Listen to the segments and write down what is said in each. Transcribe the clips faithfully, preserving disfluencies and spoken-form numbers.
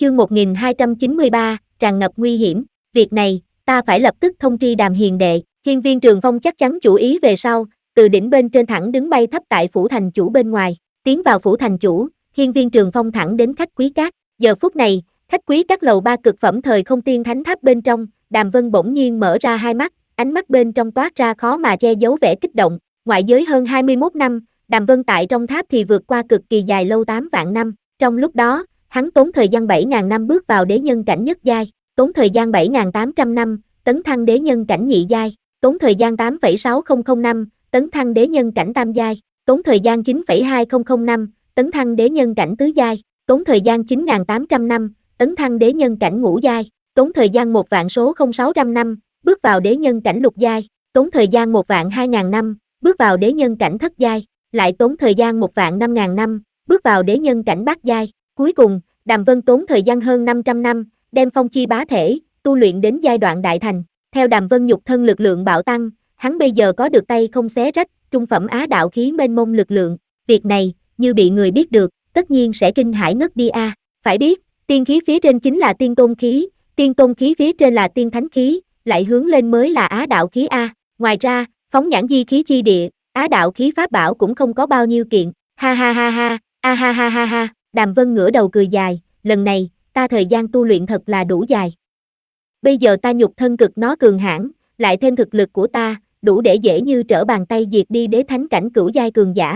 Chương một nghìn hai trăm chín mươi ba, tràn ngập nguy hiểm. Việc này, ta phải lập tức thông tri Đàm hiền đệ. Hiên Viên Trường Phong chắc chắn chủ ý về sau, từ đỉnh bên trên thẳng đứng bay thấp tại phủ thành chủ bên ngoài. Tiến vào phủ thành chủ, Hiên Viên Trường Phong thẳng đến khách quý các. Giờ phút này, khách quý các lầu ba cực phẩm thời không tiên thánh tháp bên trong, Đàm Vân bỗng nhiên mở ra hai mắt, ánh mắt bên trong toát ra khó mà che giấu vẻ kích động. Ngoại giới hơn hai mươi mốt năm, Đàm Vân tại trong tháp thì vượt qua cực kỳ dài lâu tám vạn năm. Trong lúc đó, hắn tốn thời gian bảy nghìn năm bước vào đế nhân cảnh nhất giai, tốn thời gian bảy nghìn tám trăm năm, tấn thăng đế nhân cảnh nhị giai, tốn thời gian tám phẩy sáu không không năm, tấn thăng đế nhân cảnh tam giai, tốn thời gian chín phẩy hai không không năm, tấn thăng đế nhân cảnh tứ giai, tốn thời gian chín nghìn tám trăm năm, tấn thăng đế nhân cảnh ngũ giai, tốn thời gian một vạn số không sáu trăm năm, bước vào đế nhân cảnh lục giai, tốn thời gian một vạn hai nghìn năm, bước vào đế nhân cảnh thất giai, lại tốn thời gian một vạn năm nghìn năm, bước vào đế nhân cảnh bát giai. Cuối cùng, Đàm Vân tốn thời gian hơn năm trăm năm, đem phong chi bá thể, tu luyện đến giai đoạn đại thành. Theo Đàm Vân nhục thân lực lượng bạo tăng, hắn bây giờ có được tay không xé rách, trung phẩm á đạo khí mênh mông lực lượng. Việc này, như bị người biết được, tất nhiên sẽ kinh hãi ngất đi a. À. Phải biết, tiên khí phía trên chính là tiên tôn khí, tiên tôn khí phía trên là tiên thánh khí, lại hướng lên mới là á đạo khí a. À. Ngoài ra, phóng nhãn di khí chi địa, á đạo khí pháp bảo cũng không có bao nhiêu kiện. Ha ha ha ha, a ha ha ha ha. Đàm Vân ngửa đầu cười dài, lần này, ta thời gian tu luyện thật là đủ dài. Bây giờ ta nhục thân cực nó cường hãn, lại thêm thực lực của ta, đủ để dễ như trở bàn tay diệt đi đế thánh cảnh cửu giai cường giả.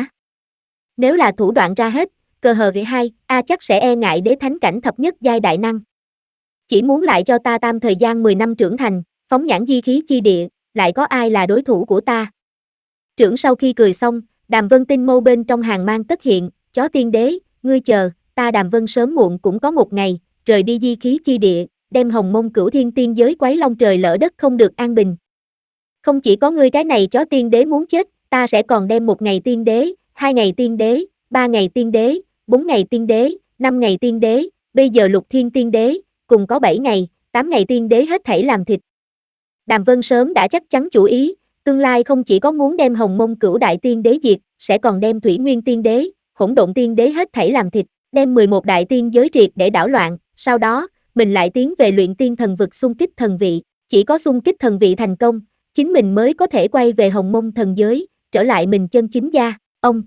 Nếu là thủ đoạn ra hết, cờ hờ vị hai, a chắc sẽ e ngại đế thánh cảnh thập nhất giai đại năng. Chỉ muốn lại cho ta tam thời gian mười năm trưởng thành, phóng nhãn di khí chi địa, lại có ai là đối thủ của ta. Trưởng sau khi cười xong, Đàm Vân tinh mâu bên trong hàng mang tất hiện, chó tiên đế, ngươi chờ, ta Đàm Vân sớm muộn cũng có một ngày, rời đi di khí chi địa, đem hồng mông cửu thiên tiên giới quấy long trời lỡ đất không được an bình. Không chỉ có ngươi cái này chó tiên đế muốn chết, ta sẽ còn đem một ngày tiên đế, hai ngày tiên đế, ba ngày tiên đế, bốn ngày tiên đế, năm ngày tiên đế, bây giờ lục thiên tiên đế, cùng có bảy ngày, tám ngày tiên đế hết thảy làm thịt. Đàm Vân sớm đã chắc chắn chủ ý, tương lai không chỉ có muốn đem hồng mông cửu đại tiên đế diệt, sẽ còn đem thủy nguyên tiên đế, hỗn độn tiên đế hết thảy làm thịt, đem mười một đại tiên giới triệt để đảo loạn, sau đó, mình lại tiến về luyện tiên thần vực xung kích thần vị, chỉ có xung kích thần vị thành công, chính mình mới có thể quay về hồng mông thần giới, trở lại mình chân chính gia. Ông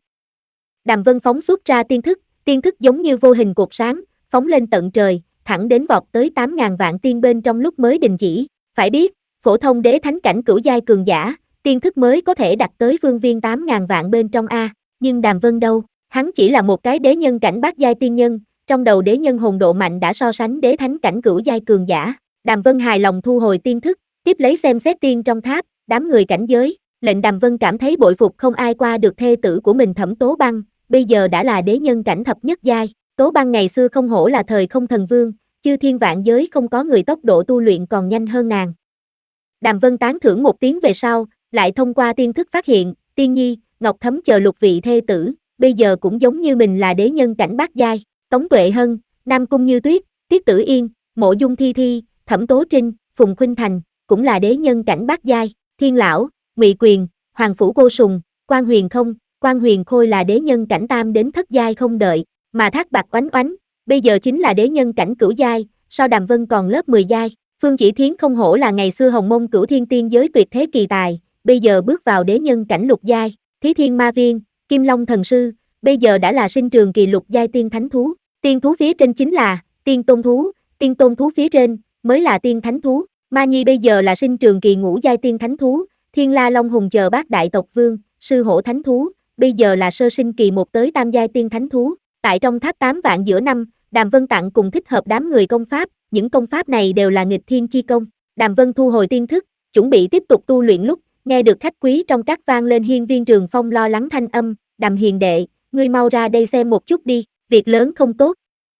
Đàm Vân phóng xuất ra tiên thức, tiên thức giống như vô hình cột sáng, phóng lên tận trời, thẳng đến vọt tới tám nghìn vạn tiên bên trong lúc mới đình chỉ. Phải biết, phổ thông đế thánh cảnh cửu giai cường giả, tiên thức mới có thể đạt tới phương viên tám nghìn vạn bên trong a, nhưng Đàm Vân đâu, hắn chỉ là một cái đế nhân cảnh bát giai tiên nhân, trong đầu đế nhân hồn độ mạnh đã so sánh đế thánh cảnh cửu giai cường giả. Đàm Vân hài lòng thu hồi tiên thức, tiếp lấy xem xét tiên trong tháp, đám người cảnh giới, lệnh Đàm Vân cảm thấy bội phục không ai qua được thê tử của mình Thẩm Tố Băng, bây giờ đã là đế nhân cảnh thập nhất giai. Tố Băng ngày xưa không hổ là thời không thần vương, chư thiên vạn giới không có người tốc độ tu luyện còn nhanh hơn nàng. Đàm Vân tán thưởng một tiếng về sau, lại thông qua tiên thức phát hiện, Tiên Nhi, Ngọc Thấm chờ lục vị thê tử, bây giờ cũng giống như mình là đế nhân cảnh bát giai. Tống Tuệ Hân, Nam Cung Như Tuyết, Tiết Tử Yên, Mộ Dung Thi Thi, Thẩm Tố Trinh, Phùng Khuynh Thành, cũng là đế nhân cảnh bát giai. Thiên Lão, Ngụy Quyền, Hoàng Phủ Cô Sùng, Quan Huyền Không, Quan Huyền Khôi là đế nhân cảnh tam đến thất giai không đợi, mà Thác Bạc Oánh Oánh, bây giờ chính là đế nhân cảnh cửu giai, sau Đàm Vân còn lớp mười giai. Phương Chỉ Thiến không hổ là ngày xưa hồng mông cửu thiên tiên giới tuyệt thế kỳ tài, bây giờ bước vào đế nhân cảnh lục giai. Thí Thiên Ma Viên, Kim Long Thần Sư, bây giờ đã là sinh trường kỳ lục giai tiên thánh thú. Tiên thú phía trên chính là tiên tôn thú, tiên tôn thú phía trên mới là tiên thánh thú. Ma Nhi bây giờ là sinh trường kỳ ngũ giai tiên thánh thú. Thiên La Long Hùng chờ bát đại tộc vương, sư hổ thánh thú, bây giờ là sơ sinh kỳ một tới tam giai tiên thánh thú. Tại trong tháp tám vạn giữa năm, Đàm Vân tặng cùng thích hợp đám người công pháp, những công pháp này đều là nghịch thiên chi công. Đàm Vân thu hồi tiên thức, chuẩn bị tiếp tục tu luyện lúc, nghe được khách quý trong các vang lên Hiên Viên Trường Phong lo lắng thanh âm, Đàm hiền đệ, ngươi mau ra đây xem một chút đi, việc lớn không tốt.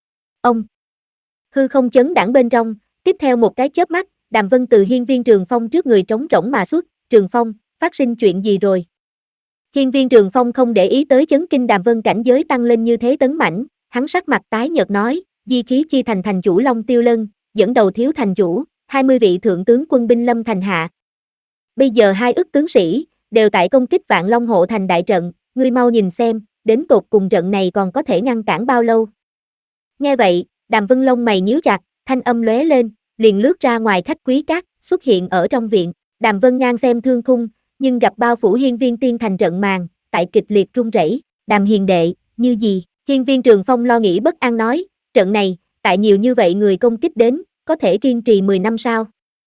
Ông hư không chấn đãng bên trong, tiếp theo một cái chớp mắt, Đàm Vân từ Hiên Viên Trường Phong trước người trống rỗng mà xuất, Trường Phong, phát sinh chuyện gì rồi? Hiên Viên Trường Phong không để ý tới chấn kinh Đàm Vân cảnh giới tăng lên như thế tấn mãnh, hắn sắc mặt tái nhợt nói, di khí chi thành thành chủ Long Tiêu Lân, dẫn đầu thiếu thành chủ, hai mươi vị thượng tướng quân binh lâm thành hạ. Bây giờ hai ức tướng sĩ, đều tại công kích Vạn Long hộ thành đại trận, ngươi mau nhìn xem, đến tột cùng trận này còn có thể ngăn cản bao lâu. Nghe vậy, Đàm Vân lông mày nhíu chặt, thanh âm lóe lên, liền lướt ra ngoài khách quý các, xuất hiện ở trong viện. Đàm Vân ngang xem thương khung, nhưng gặp bao phủ hiên viên tiên thành trận màn, tại kịch liệt rung rẩy. Đàm hiền đệ, như gì? Hiên viên Trường Phong lo nghĩ bất an nói, trận này, tại nhiều như vậy người công kích đến, có thể kiên trì mười năm sao?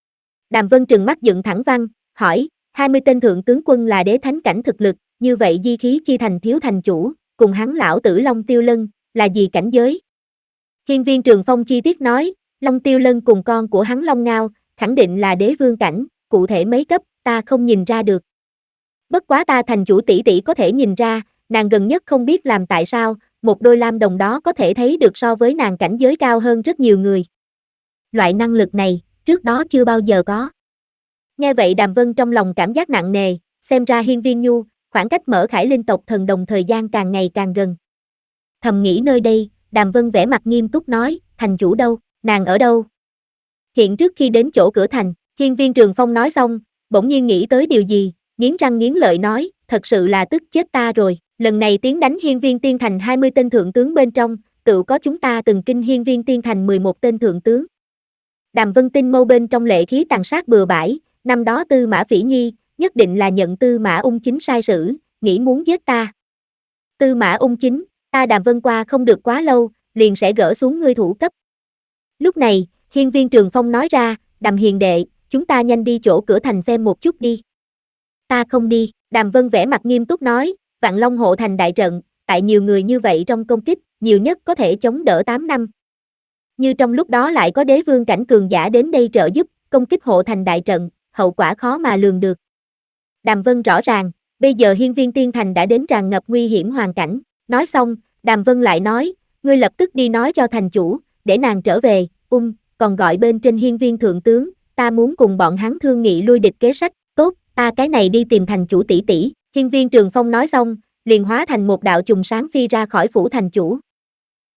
Đàm Vân trừng mắt dựng thẳng văn, hỏi, hai mươi tên thượng tướng quân là đế thánh cảnh thực lực, như vậy di khí chi thành thiếu thành chủ, cùng hắn lão tử Long Tiêu Lân, là gì cảnh giới? Hiên viên Trường Phong chi tiết nói, Long Tiêu Lân cùng con của hắn Long Ngao, khẳng định là đế vương cảnh, cụ thể mấy cấp, ta không nhìn ra được. Bất quá ta thành chủ tỷ tỷ có thể nhìn ra, nàng gần nhất không biết làm tại sao, một đôi lam đồng đó có thể thấy được so với nàng cảnh giới cao hơn rất nhiều người. Loại năng lực này, trước đó chưa bao giờ có. Nghe vậy Đàm Vân trong lòng cảm giác nặng nề, xem ra hiên viên nhu, khoảng cách mở khải linh tộc thần đồng thời gian càng ngày càng gần. Thầm nghĩ nơi đây, Đàm Vân vẻ mặt nghiêm túc nói, thành chủ đâu, nàng ở đâu? Hiện trước khi đến chỗ cửa thành, hiên viên Trường Phong nói xong, bỗng nhiên nghĩ tới điều gì, nghiến răng nghiến lợi nói, thật sự là tức chết ta rồi, lần này tiến đánh hiên viên tiên thành hai mươi tên thượng tướng bên trong, tự có chúng ta từng kinh hiên viên tiên thành mười một tên thượng tướng. Đàm Vân tinh mâu bên trong lệ khí tàn sát bừa bãi, năm đó Tư Mã Phỉ Nhi, nhất định là nhận Tư Mã Ung Chính sai sử, nghĩ muốn giết ta. Tư Mã Ung Chính, ta Đàm Vân qua không được quá lâu, liền sẽ gỡ xuống ngươi thủ cấp. Lúc này, hiên viên Trường Phong nói ra, Đàm hiền đệ, chúng ta nhanh đi chỗ cửa thành xem một chút đi. Ta không đi, Đàm Vân vẻ mặt nghiêm túc nói, Vạn Long hộ thành đại trận, tại nhiều người như vậy trong công kích, nhiều nhất có thể chống đỡ tám năm. Như trong lúc đó lại có đế vương cảnh cường giả đến đây trợ giúp, công kích hộ thành đại trận, hậu quả khó mà lường được. Đàm Vân rõ ràng, bây giờ hiên viên tiên thành đã đến tràn ngập nguy hiểm hoàn cảnh, nói xong, Đàm Vân lại nói, ngươi lập tức đi nói cho thành chủ, để nàng trở về, ung, còn gọi bên trên hiên viên thượng tướng, ta muốn cùng bọn hắn thương nghị lui địch kế sách, tốt, ta cái này đi tìm thành chủ tỷ tỷ. Hiên viên Trường Phong nói xong, liền hóa thành một đạo chùm sáng phi ra khỏi phủ thành chủ.